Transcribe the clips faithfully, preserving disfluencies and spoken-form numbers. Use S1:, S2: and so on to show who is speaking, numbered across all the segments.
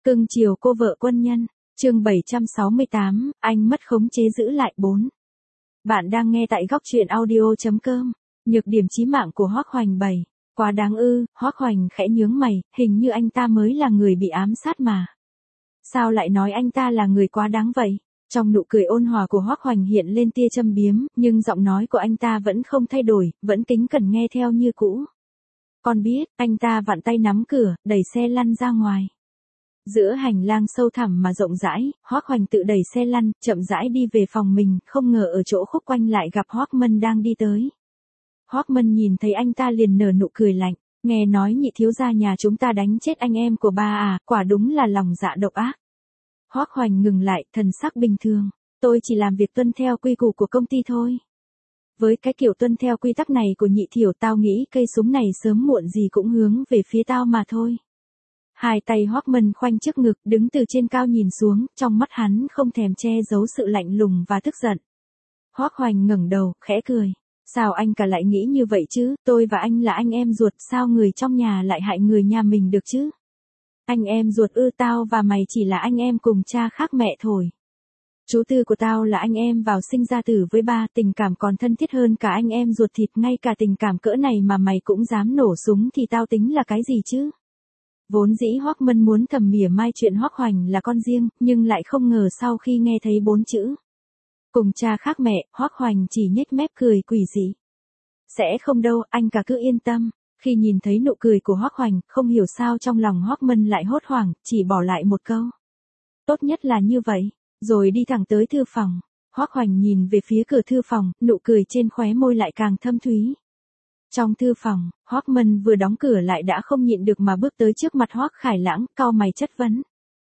S1: Cưng chiều cô vợ quân nhân, chương bảy trăm sáu mươi tám, anh mất khống chế giữ lại bốn. Bạn đang nghe tại góc truyện audio.com, nhược điểm chí mạng của Hoắc Hoành bảy. Quá đáng ư, Hoắc Hoành khẽ nhướng mày, hình như anh ta mới là người bị ám sát mà. Sao lại nói anh ta là người quá đáng vậy? Trong nụ cười ôn hòa của Hoắc Hoành hiện lên tia châm biếm, nhưng giọng nói của anh ta vẫn không thay đổi, vẫn kính cẩn nghe theo như cũ. Con biết, anh ta vặn tay nắm cửa, đẩy xe lăn ra ngoài. Giữa hành lang sâu thẳm mà rộng rãi, Hoắc Hoành tự đẩy xe lăn, chậm rãi đi về phòng mình, không ngờ ở chỗ khúc quanh lại gặp Hoắc Mân đang đi tới. Hoắc Mân nhìn thấy anh ta liền nở nụ cười lạnh, nghe nói nhị thiếu gia nhà chúng ta đánh chết anh em của ba à, quả đúng là lòng dạ độc ác. Hoắc Hoành ngừng lại, thần sắc bình thường, tôi chỉ làm việc tuân theo quy củ của công ty thôi. Với cái kiểu tuân theo quy tắc này của nhị thiểu, tao nghĩ cây súng này sớm muộn gì cũng hướng về phía tao mà thôi. Hai tay Hoắc Mân khoanh trước ngực, đứng từ trên cao nhìn xuống, trong mắt hắn không thèm che giấu sự lạnh lùng và tức giận. Hoắc Hoành ngẩng đầu, khẽ cười. Sao anh cả lại nghĩ như vậy chứ, tôi và anh là anh em ruột, sao người trong nhà lại hại người nhà mình được chứ? Anh em ruột ư? Tao và mày chỉ là anh em cùng cha khác mẹ thôi. Chú tư của tao là anh em vào sinh ra tử với ba, tình cảm còn thân thiết hơn cả anh em ruột thịt, ngay cả tình cảm cỡ này mà mày cũng dám nổ súng thì tao tính là cái gì chứ? Vốn dĩ Hoắc Mân muốn thầm mỉa mai chuyện Hoắc Hoành là con riêng, nhưng lại không ngờ sau khi nghe thấy bốn chữ cùng cha khác mẹ, Hoắc Hoành chỉ nhếch mép cười quỷ dị. Sẽ không đâu, anh cả cứ yên tâm. Khi nhìn thấy nụ cười của Hoắc Hoành, không hiểu sao trong lòng Hoắc Mân lại hốt hoảng, chỉ bỏ lại một câu. Tốt nhất là như vậy, rồi đi thẳng tới thư phòng. Hoắc Hoành nhìn về phía cửa thư phòng, nụ cười trên khóe môi lại càng thâm thúy. Trong thư phòng, Hoắc Mân vừa đóng cửa lại đã không nhịn được mà bước tới trước mặt Hoắc Khải Lãng, cau mày chất vấn.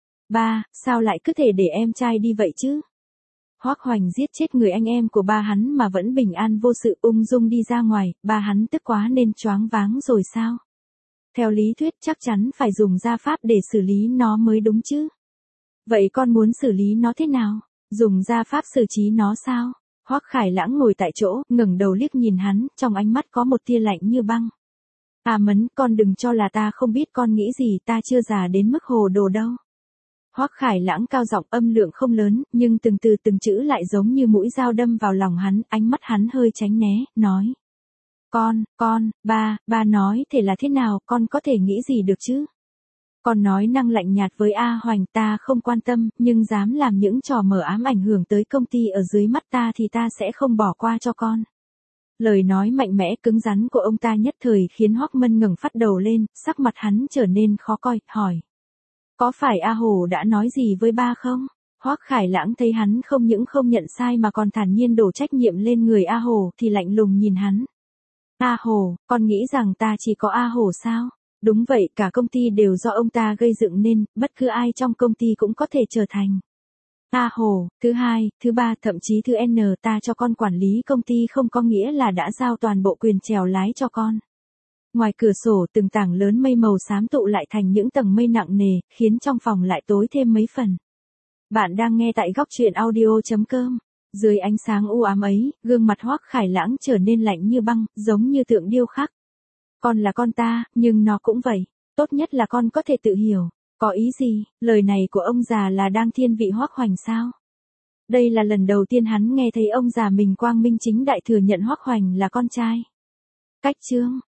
S1: Ba, sao lại cứ thể để em trai đi vậy chứ? Hoắc Hoành giết chết người anh em của ba hắn mà vẫn bình an vô sự ung dung đi ra ngoài, ba hắn tức quá nên choáng váng rồi sao? Theo lý thuyết chắc chắn phải dùng gia pháp để xử lý nó mới đúng chứ. Vậy con muốn xử lý nó thế nào? Dùng gia pháp xử trí nó sao? Hoắc Khải Lãng ngồi tại chỗ, ngẩng đầu liếc nhìn hắn, trong ánh mắt có một tia lạnh như băng. À Mấn, con đừng cho là ta không biết con nghĩ gì, ta chưa già đến mức hồ đồ đâu. Hoắc Khải Lãng cao giọng, âm lượng không lớn, nhưng từng từ từng chữ lại giống như mũi dao đâm vào lòng hắn, ánh mắt hắn hơi tránh né, nói. Con, con, ba, ba nói thể là thế nào, con có thể nghĩ gì được chứ? Con nói năng lạnh nhạt với A Hoành, ta không quan tâm, nhưng dám làm những trò mờ ám ảnh hưởng tới công ty ở dưới mắt ta thì ta sẽ không bỏ qua cho con. Lời nói mạnh mẽ cứng rắn của ông ta nhất thời khiến Hoắc Mân ngẩng phát đầu lên, sắc mặt hắn trở nên khó coi, hỏi. Có phải A Hồ đã nói gì với ba không? Hoắc Khải Lãng thấy hắn không những không nhận sai mà còn thản nhiên đổ trách nhiệm lên người A Hồ thì lạnh lùng nhìn hắn. A Hồ, con nghĩ rằng ta chỉ có A Hồ sao? Đúng vậy, cả công ty đều do ông ta gây dựng nên, bất cứ ai trong công ty cũng có thể trở thành A Hồ. Thứ hai, thứ ba, thậm chí thứ N, ta cho con quản lý công ty không có nghĩa là đã giao toàn bộ quyền chèo lái cho con. Ngoài cửa sổ từng tảng lớn mây màu xám tụ lại thành những tầng mây nặng nề, khiến trong phòng lại tối thêm mấy phần. Bạn đang nghe tại góc truyện audio.com. Dưới ánh sáng u ám ấy, gương mặt Hoắc Khải Lãng trở nên lạnh như băng, giống như tượng điêu khắc. Con là con ta, nhưng nó cũng vậy. Tốt nhất là con có thể tự hiểu. Có ý gì? Lời này của ông già là đang thiên vị Hoắc Hoành sao? Đây là lần đầu tiên hắn nghe thấy ông già mình quang minh chính đại thừa nhận Hoắc Hoành là con trai. Cách chương,